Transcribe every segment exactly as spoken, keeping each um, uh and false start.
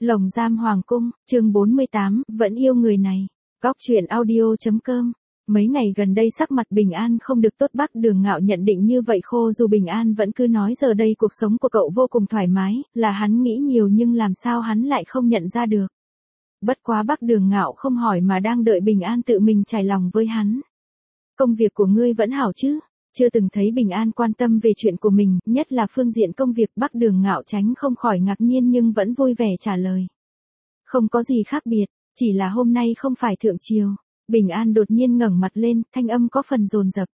Lồng giam hoàng cung, chương bốn mươi tám, vẫn yêu người này. Góc truyện audio.com. Mấy ngày gần đây sắc mặt Bình An không được tốt, Bắc Đường Ngạo nhận định như vậy khô dù Bình An vẫn cứ nói giờ đây cuộc sống của cậu vô cùng thoải mái, là hắn nghĩ nhiều nhưng làm sao hắn lại không nhận ra được. Bất quá Bắc Đường Ngạo không hỏi mà đang đợi Bình An tự mình trải lòng với hắn. Công việc của ngươi vẫn hảo chứ? Chưa từng thấy Bình An quan tâm về chuyện của mình, nhất là phương diện công việc. Bắc Đường Ngạo tránh không khỏi ngạc nhiên nhưng vẫn vui vẻ trả lời. Không có gì khác biệt, chỉ là hôm nay không phải thượng triều. Bình An đột nhiên ngẩng mặt lên, thanh âm có phần dồn dập.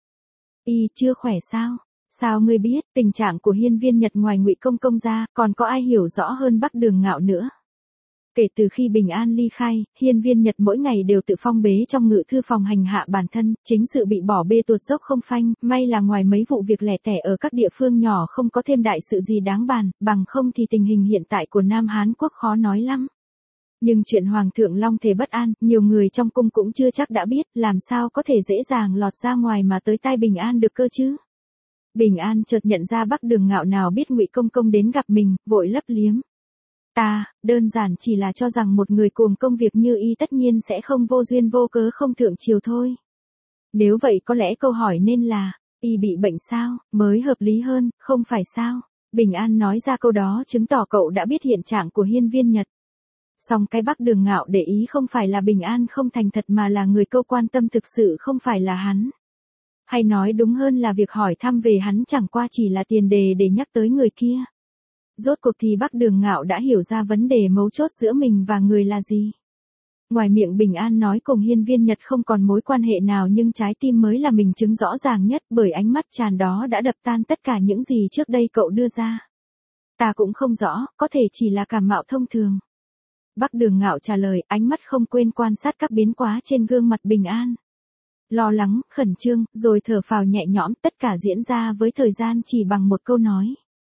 Y chưa khỏe sao? Sao ngươi biết? Tình trạng của Hiên Viên Nhật ngoài Ngụy Công Công ra, còn có ai hiểu rõ hơn Bắc Đường Ngạo nữa? Kể từ khi Bình An ly khai, Hiên Viên Nhật mỗi ngày đều tự phong bế trong ngự thư phòng hành hạ bản thân, chính sự bị bỏ bê tuột dốc không phanh, may là ngoài mấy vụ việc lẻ tẻ ở các địa phương nhỏ không có thêm đại sự gì đáng bàn, bằng không thì tình hình hiện tại của Nam Hán Quốc khó nói lắm. Nhưng chuyện Hoàng thượng Long Thể bất an, nhiều người trong cung cũng chưa chắc đã biết, làm sao có thể dễ dàng lọt ra ngoài mà tới tai Bình An được cơ chứ. Bình An chợt nhận ra Bắc Đường Ngạo nào biết Ngụy Công Công đến gặp mình, vội lấp liếm. Ta, đơn giản chỉ là cho rằng một người cuồng công việc như y tất nhiên sẽ không vô duyên vô cớ không thượng triều thôi. Nếu vậy có lẽ câu hỏi nên là, y bị bệnh sao, mới hợp lý hơn, không phải sao? Bình An nói ra câu đó chứng tỏ cậu đã biết hiện trạng của Hiên Viên Nhật. Song cái Bắc Đường Ngạo để ý không phải là Bình An không thành thật mà là người câu quan tâm thực sự không phải là hắn. Hay nói đúng hơn là việc hỏi thăm về hắn chẳng qua chỉ là tiền đề để nhắc tới người kia. Rốt cuộc thì Bắc Đường Ngạo đã hiểu ra vấn đề mấu chốt giữa mình và người là gì. Ngoài miệng Bình An nói cùng Hiên Viên Nhật không còn mối quan hệ nào nhưng trái tim mới là mình chứng rõ ràng nhất, bởi ánh mắt tràn đó đã đập tan tất cả những gì trước đây cậu đưa ra. Ta cũng không rõ, có thể chỉ là cảm mạo thông thường. Bắc Đường Ngạo trả lời, ánh mắt không quên quan sát các biến hóa trên gương mặt Bình An. Lo lắng, khẩn trương, rồi thở phào nhẹ nhõm, tất cả diễn ra với thời gian chỉ bằng một câu nói.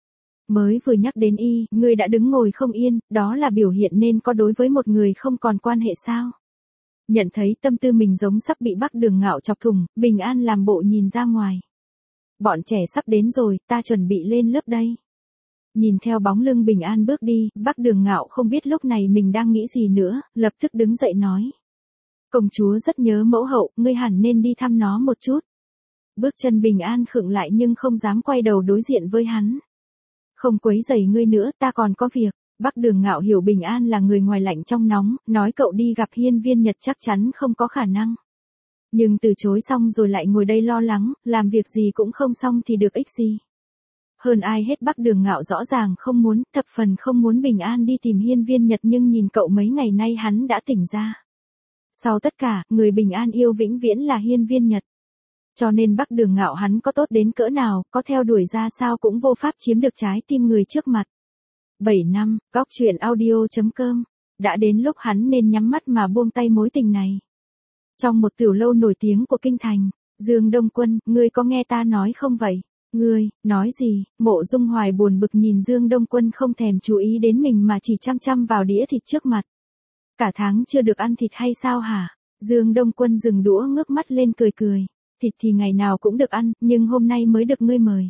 Mới vừa nhắc đến y, ngươi đã đứng ngồi không yên, đó là biểu hiện nên có đối với một người không còn quan hệ sao? Nhận thấy tâm tư mình giống sắp bị Bắc Đường Ngạo chọc thủng, Bình An làm bộ nhìn ra ngoài. Bọn trẻ sắp đến rồi, ta chuẩn bị lên lớp đây. Nhìn theo bóng lưng Bình An bước đi, Bắc Đường Ngạo không biết lúc này mình đang nghĩ gì nữa, lập tức đứng dậy nói. Công chúa rất nhớ mẫu hậu, ngươi hẳn nên đi thăm nó một chút. Bước chân Bình An khựng lại nhưng không dám quay đầu đối diện với hắn. Không quấy rầy ngươi nữa, ta còn có việc. Bắc Đường Ngạo hiểu Bình An là người ngoài lạnh trong nóng, nói cậu đi gặp Hiên Viên Nhật chắc chắn không có khả năng. Nhưng từ chối xong rồi lại ngồi đây lo lắng, làm việc gì cũng không xong thì được ích gì. Hơn ai hết Bắc Đường Ngạo rõ ràng không muốn, thập phần không muốn Bình An đi tìm Hiên Viên Nhật nhưng nhìn cậu mấy ngày nay hắn đã tỉnh ra. Sau tất cả, người Bình An yêu vĩnh viễn là Hiên Viên Nhật. Cho nên Bắc Đường Ngạo hắn có tốt đến cỡ nào, có theo đuổi ra sao cũng vô pháp chiếm được trái tim người trước mặt. bảy năm, góc truyện audio.com. Đã đến lúc hắn nên nhắm mắt mà buông tay mối tình này. Trong một tiểu lâu nổi tiếng của kinh thành, Dương Đông Quân, ngươi có nghe ta nói không vậy? Ngươi, nói gì? Mộ Dung Hoài buồn bực nhìn Dương Đông Quân không thèm chú ý đến mình mà chỉ chăm chăm vào đĩa thịt trước mặt. Cả tháng chưa được ăn thịt hay sao hả? Dương Đông Quân dừng đũa ngước mắt lên cười cười. Thịt thì ngày nào cũng được ăn, nhưng hôm nay mới được ngươi mời.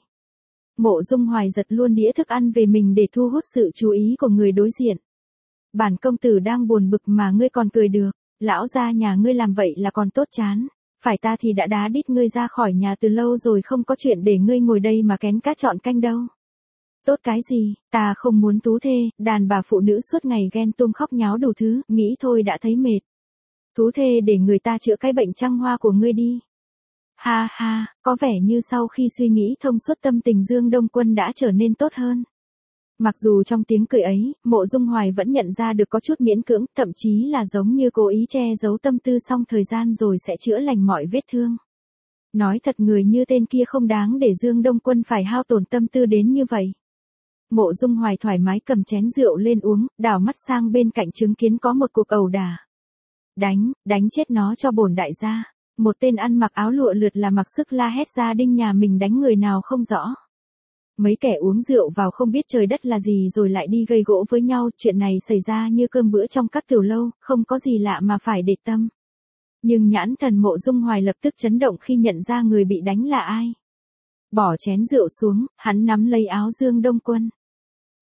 Mộ Dung Hoài giật luôn đĩa thức ăn về mình để thu hút sự chú ý của người đối diện. Bản công tử đang buồn bực mà ngươi còn cười được, lão gia nhà ngươi làm vậy là còn tốt chán. Phải ta thì đã đá đít ngươi ra khỏi nhà từ lâu rồi, không có chuyện để ngươi ngồi đây mà kén cá chọn canh đâu. Tốt cái gì, ta không muốn tú thê, đàn bà phụ nữ suốt ngày ghen tuông khóc nháo đủ thứ, nghĩ thôi đã thấy mệt. Tú thê để người ta chữa cái bệnh trăng hoa của ngươi đi. Ha ha, có vẻ như sau khi suy nghĩ thông suốt tâm tình Dương Đông Quân đã trở nên tốt hơn. Mặc dù trong tiếng cười ấy, Mộ Dung Hoài vẫn nhận ra được có chút miễn cưỡng, thậm chí là giống như cố ý che giấu tâm tư xong thời gian rồi sẽ chữa lành mọi vết thương. Nói thật người như tên kia không đáng để Dương Đông Quân phải hao tổn tâm tư đến như vậy. Mộ Dung Hoài thoải mái cầm chén rượu lên uống, đảo mắt sang bên cạnh chứng kiến có một cuộc ẩu đả. Đánh, đánh chết nó cho bổn đại gia. Một tên ăn mặc áo lụa lượt là mặc sức la hét gia đình nhà mình đánh người nào không rõ. Mấy kẻ uống rượu vào không biết trời đất là gì rồi lại đi gây gỗ với nhau, chuyện này xảy ra như cơm bữa trong các tiểu lâu, không có gì lạ mà phải để tâm. Nhưng nhãn thần Mộ Dung Hoài lập tức chấn động khi nhận ra người bị đánh là ai. Bỏ chén rượu xuống, hắn nắm lấy áo Dương Đông Quân.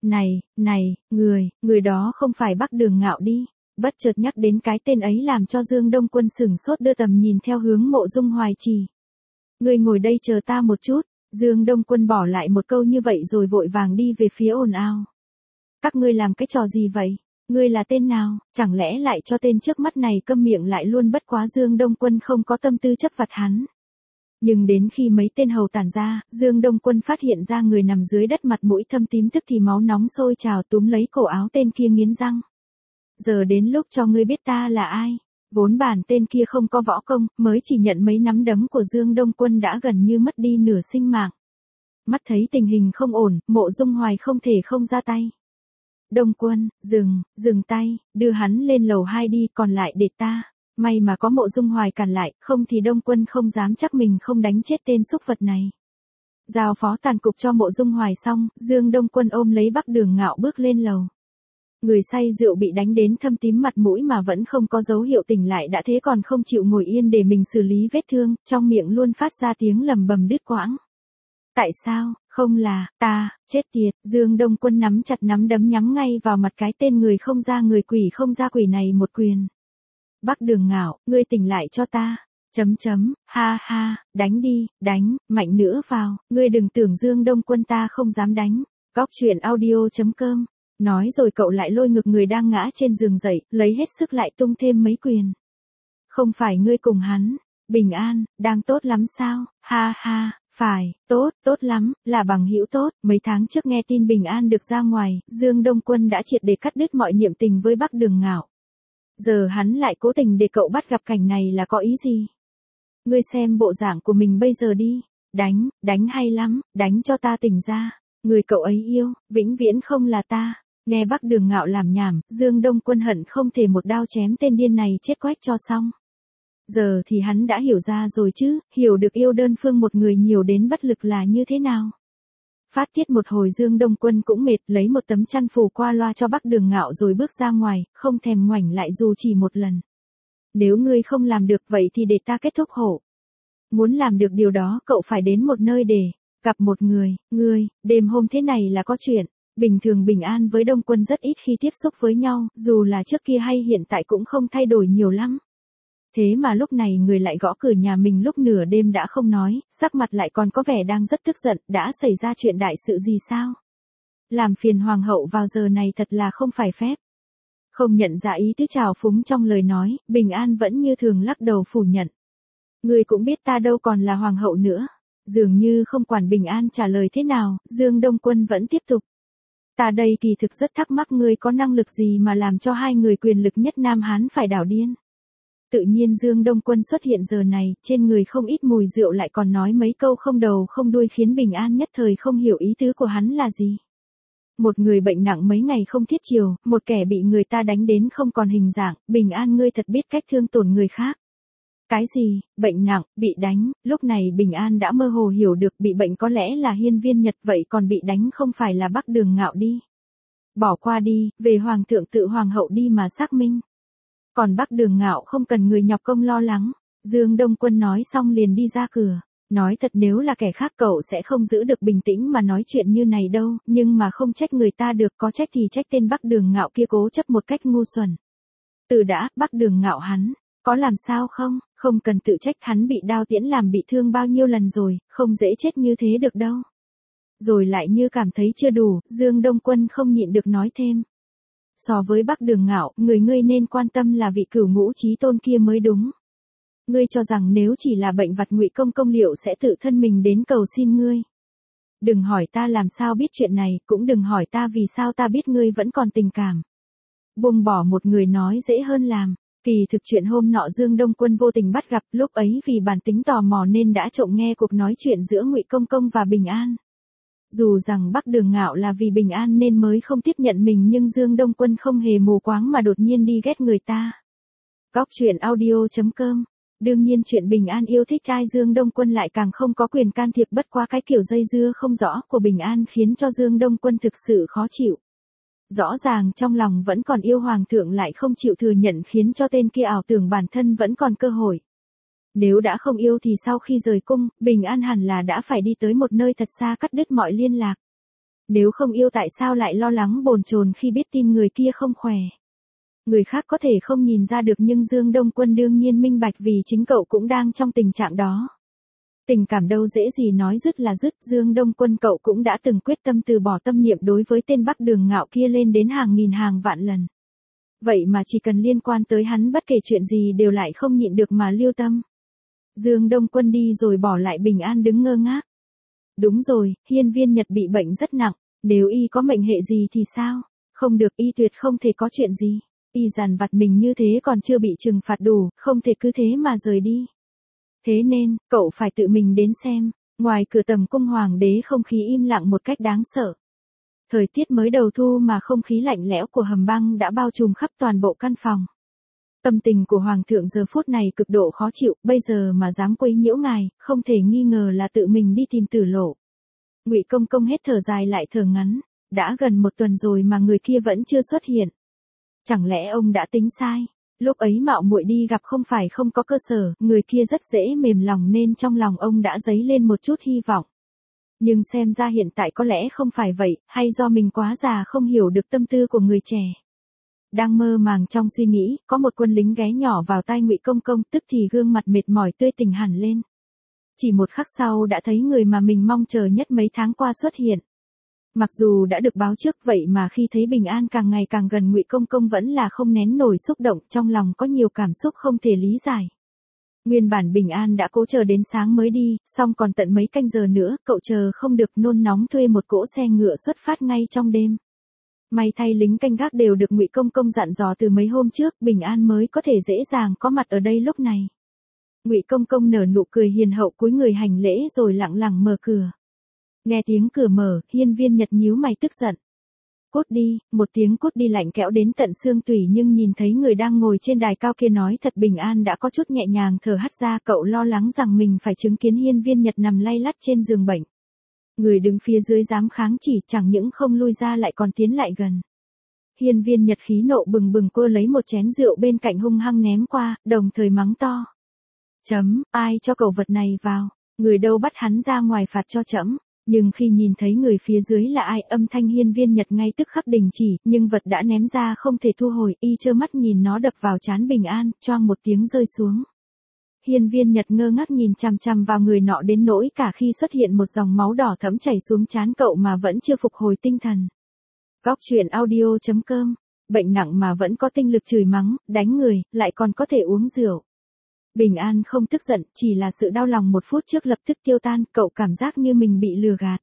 Này, này, người, người đó không phải Bắc Đường Ngạo đi. Bất chợt nhắc đến cái tên ấy làm cho Dương Đông Quân sửng sốt đưa tầm nhìn theo hướng Mộ Dung Hoài Trì. Ngươi ngồi đây chờ ta một chút. Dương Đông Quân bỏ lại một câu như vậy rồi vội vàng đi về phía ồn ào. Các ngươi làm cái trò gì vậy? Ngươi là tên nào? Chẳng lẽ lại cho tên trước mắt này câm miệng lại luôn? Bất quá Dương Đông Quân không có tâm tư chấp vặt hắn. Nhưng đến khi mấy tên hầu tản ra, Dương Đông Quân phát hiện ra người nằm dưới đất mặt mũi thâm tím tức thì máu nóng sôi trào, túm lấy cổ áo tên kia nghiến răng. Giờ đến lúc cho ngươi biết ta là ai. Vốn bản tên kia không có võ công, mới chỉ nhận mấy nắm đấm của Dương Đông Quân đã gần như mất đi nửa sinh mạng. Mắt thấy tình hình không ổn, Mộ Dung Hoài không thể không ra tay. Đông Quân, dừng, dừng tay, đưa hắn lên lầu hai đi, còn lại để ta. May mà có Mộ Dung Hoài cản lại, không thì Đông Quân không dám chắc mình không đánh chết tên xúc vật này. Giao phó tàn cục cho Mộ Dung Hoài xong, Dương Đông Quân ôm lấy Bắc Đường Ngạo bước lên lầu. Người say rượu bị đánh đến thâm tím mặt mũi mà vẫn không có dấu hiệu tỉnh lại đã thế còn không chịu ngồi yên để mình xử lý vết thương, trong miệng luôn phát ra tiếng lầm bầm đứt quãng. Tại sao, không là, ta, chết tiệt, Dương Đông Quân nắm chặt nắm đấm nhắm ngay vào mặt cái tên người không ra người quỷ không ra quỷ này một quyền. Bắc Đường Ngạo, ngươi tỉnh lại cho ta. Chấm chấm, ha ha, đánh đi, đánh, mạnh nữa vào, ngươi đừng tưởng Dương Đông Quân ta không dám đánh. Góc truyện audio chấm com. Nói rồi cậu lại lôi ngực người đang ngã trên giường dậy, lấy hết sức lại tung thêm mấy quyền. Không phải ngươi cùng hắn, Bình An, đang tốt lắm sao, ha ha, phải, tốt, tốt lắm, là bằng hữu tốt. Mấy tháng trước nghe tin Bình An được ra ngoài, Dương Đông Quân đã triệt để cắt đứt mọi niệm tình với Bắc Đường Ngạo. Giờ hắn lại cố tình để cậu bắt gặp cảnh này là có ý gì? Ngươi xem bộ dạng của mình bây giờ đi, đánh, đánh hay lắm, đánh cho ta tỉnh ra. Người cậu ấy yêu, vĩnh viễn không là ta. Nghe Bắc Đường Ngạo làm nhảm, Dương Đông Quân hận không thể một đao chém tên điên này chết quách cho xong. Giờ thì hắn đã hiểu ra rồi chứ, hiểu được yêu đơn phương một người nhiều đến bất lực là như thế nào. Phát tiết một hồi Dương Đông Quân cũng mệt, lấy một tấm chăn phủ qua loa cho Bắc Đường Ngạo rồi bước ra ngoài, không thèm ngoảnh lại dù chỉ một lần. Nếu ngươi không làm được vậy thì để ta kết thúc hộ. Muốn làm được điều đó cậu phải đến một nơi để gặp một người, ngươi, đêm hôm thế này là có chuyện. Bình thường Bình An với Đông Quân rất ít khi tiếp xúc với nhau, dù là trước kia hay hiện tại cũng không thay đổi nhiều lắm. Thế mà lúc này người lại gõ cửa nhà mình lúc nửa đêm đã không nói, sắc mặt lại còn có vẻ đang rất tức giận, đã xảy ra chuyện đại sự gì sao? Làm phiền hoàng hậu vào giờ này thật là không phải phép. Không nhận ra ý tứ trào phúng trong lời nói, Bình An vẫn như thường lắc đầu phủ nhận. Người cũng biết ta đâu còn là hoàng hậu nữa. Dường như không quản Bình An trả lời thế nào, Dương Đông Quân vẫn tiếp tục. Ta đây kỳ thực rất thắc mắc ngươi có năng lực gì mà làm cho hai người quyền lực nhất Nam Hán phải đảo điên. Tự nhiên Dương Đông Quân xuất hiện giờ này, trên người không ít mùi rượu lại còn nói mấy câu không đầu không đuôi khiến Bình An nhất thời không hiểu ý tứ của hắn là gì. Một người bệnh nặng mấy ngày không thiết chiều, một kẻ bị người ta đánh đến không còn hình dạng, Bình An ngươi thật biết cách thương tổn người khác. Cái gì, bệnh nặng, bị đánh, lúc này Bình An đã mơ hồ hiểu được bị bệnh có lẽ là Hiên Viên Nhật vậy còn bị đánh không phải là Bắc Đường Ngạo đi. Bỏ qua đi, về Hoàng thượng tự Hoàng hậu đi mà xác minh. Còn Bắc Đường Ngạo không cần người nhọc công lo lắng. Dương Đông Quân nói xong liền đi ra cửa. Nói thật nếu là kẻ khác cậu sẽ không giữ được bình tĩnh mà nói chuyện như này đâu, nhưng mà không trách người ta được, có trách thì trách tên Bắc Đường Ngạo kia cố chấp một cách ngu xuẩn. Từ đã, Bắc Đường Ngạo hắn, có làm sao không, không cần tự trách, hắn bị đao tiễn làm bị thương bao nhiêu lần rồi, không dễ chết như thế được đâu. Rồi lại như cảm thấy chưa đủ, Dương Đông Quân không nhịn được nói thêm. So với Bắc Đường Ngạo, người ngươi nên quan tâm là vị cửu ngũ chí tôn kia mới đúng. Ngươi cho rằng nếu chỉ là bệnh vặt Ngụy Công Công liệu sẽ tự thân mình đến cầu xin ngươi. Đừng hỏi ta làm sao biết chuyện này, cũng đừng hỏi ta vì sao ta biết ngươi vẫn còn tình cảm. Buông bỏ một người nói dễ hơn làm. Kỳ thực chuyện hôm nọ Dương Đông Quân vô tình bắt gặp, lúc ấy vì bản tính tò mò nên đã trộm nghe cuộc nói chuyện giữa Ngụy Công Công và Bình An. Dù rằng Bắc Đường Ngạo là vì Bình An nên mới không tiếp nhận mình nhưng Dương Đông Quân không hề mù quáng mà đột nhiên đi ghét người ta. Góc truyện audio chấm com. Đương nhiên chuyện Bình An yêu thích ai Dương Đông Quân lại càng không có quyền can thiệp, bất quá cái kiểu dây dưa không rõ của Bình An khiến cho Dương Đông Quân thực sự khó chịu. Rõ ràng trong lòng vẫn còn yêu hoàng thượng lại không chịu thừa nhận khiến cho tên kia ảo tưởng bản thân vẫn còn cơ hội. Nếu đã không yêu thì sau khi rời cung, Bình An hẳn là đã phải đi tới một nơi thật xa cắt đứt mọi liên lạc. Nếu không yêu tại sao lại lo lắng bồn chồn khi biết tin người kia không khỏe. Người khác có thể không nhìn ra được nhưng Dương Đông Quân đương nhiên minh bạch vì chính cậu cũng đang trong tình trạng đó. Tình cảm đâu dễ gì nói dứt là dứt, Dương Đông Quân cậu cũng đã từng quyết tâm từ bỏ tâm niệm đối với tên Bắc Đường Ngạo kia lên đến hàng nghìn hàng vạn lần. Vậy mà chỉ cần liên quan tới hắn bất kể chuyện gì đều lại không nhịn được mà lưu tâm. Dương Đông Quân đi rồi bỏ lại Bình An đứng ngơ ngác. Đúng rồi, Hiên Viên Nhật bị bệnh rất nặng, nếu y có mệnh hệ gì thì sao? Không được, y tuyệt không thể có chuyện gì. Y dằn vặt mình như thế còn chưa bị trừng phạt đủ, không thể cứ thế mà rời đi. Thế nên, cậu phải tự mình đến xem. Ngoài cửa tầm cung hoàng đế không khí im lặng một cách đáng sợ. Thời tiết mới đầu thu mà không khí lạnh lẽo của hầm băng đã bao trùm khắp toàn bộ căn phòng. Tâm tình của hoàng thượng giờ phút này cực độ khó chịu, bây giờ mà dám quấy nhiễu ngài, không thể nghi ngờ là tự mình đi tìm tử lộ. Ngụy Công Công hết thở dài lại thở ngắn, đã gần một tuần rồi mà người kia vẫn chưa xuất hiện. Chẳng lẽ ông đã tính sai? Lúc ấy mạo muội đi gặp không phải không có cơ sở, người kia rất dễ mềm lòng nên trong lòng ông đã dấy lên một chút hy vọng. Nhưng xem ra hiện tại có lẽ không phải vậy, hay do mình quá già không hiểu được tâm tư của người trẻ. Đang mơ màng trong suy nghĩ, có một quân lính ghé nhỏ vào tai Ngụy Công Công, tức thì gương mặt mệt mỏi tươi tỉnh hẳn lên. Chỉ một khắc sau đã thấy người mà mình mong chờ nhất mấy tháng qua xuất hiện. Mặc dù đã được báo trước vậy mà khi thấy Bình An càng ngày càng gần, Ngụy Công Công vẫn là không nén nổi xúc động, trong lòng có nhiều cảm xúc không thể lý giải. Nguyên bản Bình An đã cố chờ đến sáng mới đi, xong còn tận mấy canh giờ nữa, cậu chờ không được nôn nóng thuê một cỗ xe ngựa xuất phát ngay trong đêm. May thay lính canh gác đều được Ngụy Công Công dặn dò từ mấy hôm trước, Bình An mới có thể dễ dàng có mặt ở đây lúc này. Ngụy Công Công nở nụ cười hiền hậu cúi người hành lễ rồi lặng lặng mở cửa. Nghe tiếng cửa mở, Hiên Viên Nhật nhíu mày tức giận. Cút đi, một tiếng cút đi lạnh kẽo đến tận xương tủy, nhưng nhìn thấy người đang ngồi trên đài cao kia nói thật Bình An đã có chút nhẹ nhàng thở hắt ra, cậu lo lắng rằng mình phải chứng kiến Hiên Viên Nhật nằm lay lắt trên giường bệnh. Người đứng phía dưới dám kháng chỉ, chẳng những không lui ra lại còn tiến lại gần. Hiên Viên Nhật khí nộ bừng bừng, cô lấy một chén rượu bên cạnh hung hăng ném qua, đồng thời mắng to. Chấm, ai cho cậu vật này vào, người đâu bắt hắn ra ngoài phạt cho trẫm. Nhưng khi nhìn thấy người phía dưới là ai, âm thanh Hiên Viên Nhật ngay tức khắc đình chỉ, nhưng vật đã ném ra không thể thu hồi, y trơ mắt nhìn nó đập vào trán Bình An, choang một tiếng rơi xuống. Hiên Viên Nhật ngơ ngác nhìn chằm chằm vào người nọ đến nỗi cả khi xuất hiện một dòng máu đỏ thẫm chảy xuống trán cậu mà vẫn chưa phục hồi tinh thần. Góc truyện audio chấm com, bệnh nặng mà vẫn có tinh lực chửi mắng, đánh người, lại còn có thể uống rượu. Bình An không tức giận, chỉ là sự đau lòng một phút trước lập tức tiêu tan, cậu cảm giác như mình bị lừa gạt.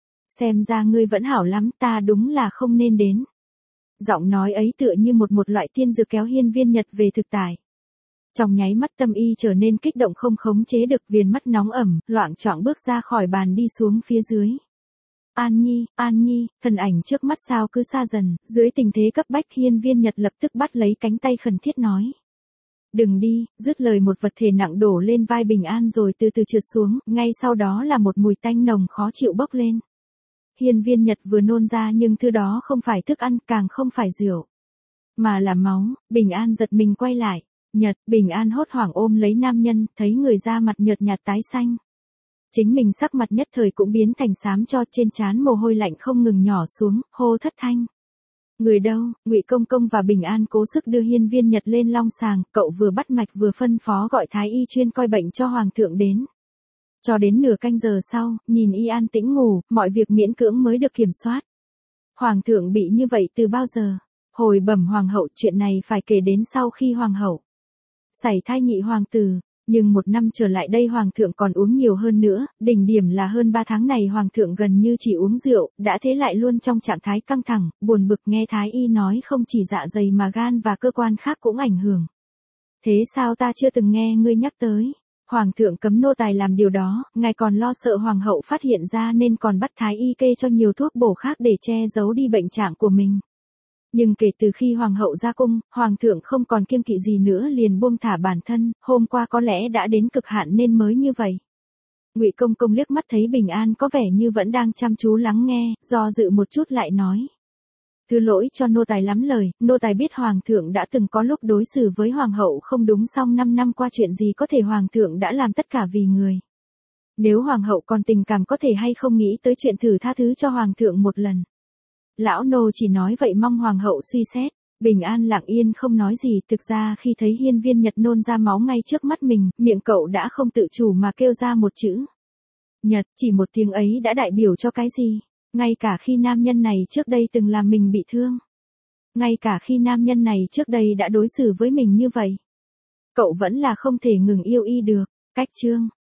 Xem ra ngươi vẫn hảo lắm, ta đúng là không nên đến. Giọng nói ấy tựa như một một loại tiên dược kéo Hiên Viên Nhật về thực tại. Trong nháy mắt tâm y trở nên kích động không khống chế được, viền mắt nóng ẩm, loạng choạng bước ra khỏi bàn đi xuống phía dưới. An Nhi, An Nhi, thân ảnh trước mắt sao cứ xa dần, dưới tình thế cấp bách Hiên Viên Nhật lập tức bắt lấy cánh tay khẩn thiết nói. Đừng đi, dứt lời một vật thể nặng đổ lên vai Bình An rồi từ từ trượt xuống, ngay sau đó là một mùi tanh nồng khó chịu bốc lên. Hiên Viên Nhật vừa nôn ra nhưng thứ đó không phải thức ăn, càng không phải rượu, mà là máu. Bình An giật mình quay lại. Nhật, Bình An hốt hoảng ôm lấy nam nhân, thấy người da mặt nhợt nhạt tái xanh. Chính mình sắc mặt nhất thời cũng biến thành xám cho, trên trán mồ hôi lạnh không ngừng nhỏ xuống, hô thất thanh. Người đâu? Ngụy Công Công và Bình An cố sức đưa Hiên Viên Nhật lên long sàng, cậu vừa bắt mạch vừa phân phó gọi thái y chuyên coi bệnh cho hoàng thượng đến. Cho đến nửa canh giờ sau, nhìn y an tĩnh ngủ, mọi việc miễn cưỡng mới được kiểm soát. Hoàng thượng bị như vậy từ bao giờ? Hồi bẩm hoàng hậu, chuyện này phải kể đến sau khi hoàng hậu sảy thai nhị hoàng tử. Nhưng một năm trở lại đây hoàng thượng còn uống nhiều hơn nữa, đỉnh điểm là hơn ba tháng này hoàng thượng gần như chỉ uống rượu, đã thế lại luôn trong trạng thái căng thẳng, buồn bực. Nghe thái y nói không chỉ dạ dày mà gan và cơ quan khác cũng ảnh hưởng. Thế sao ta chưa từng nghe ngươi nhắc tới? Hoàng thượng cấm nô tài làm điều đó, ngài còn lo sợ hoàng hậu phát hiện ra nên còn bắt thái y kê cho nhiều thuốc bổ khác để che giấu đi bệnh trạng của mình. Nhưng kể từ khi hoàng hậu ra cung, hoàng thượng không còn kiêng kỵ gì nữa, liền buông thả bản thân, hôm qua có lẽ đã đến cực hạn nên mới như vậy. Ngụy Công Công liếc mắt thấy Bình An có vẻ như vẫn đang chăm chú lắng nghe, do dự một chút lại nói. Thứ lỗi cho nô tài lắm lời, nô tài biết hoàng thượng đã từng có lúc đối xử với hoàng hậu không đúng, song năm năm qua chuyện gì có thể hoàng thượng đã làm tất cả vì người. Nếu hoàng hậu còn tình cảm có thể hay không nghĩ tới chuyện thử tha thứ cho hoàng thượng một lần. Lão nô chỉ nói vậy mong hoàng hậu suy xét. Bình An lặng yên không nói gì, thực ra khi thấy hiên viên Nhật nôn ra máu ngay trước mắt mình, miệng cậu đã không tự chủ mà kêu ra một chữ. Nhật, chỉ một tiếng ấy đã đại biểu cho cái gì? Ngay cả khi nam nhân này trước đây từng làm mình bị thương. Ngay cả khi nam nhân này trước đây đã đối xử với mình như vậy. Cậu vẫn là không thể ngừng yêu y được. Cách chương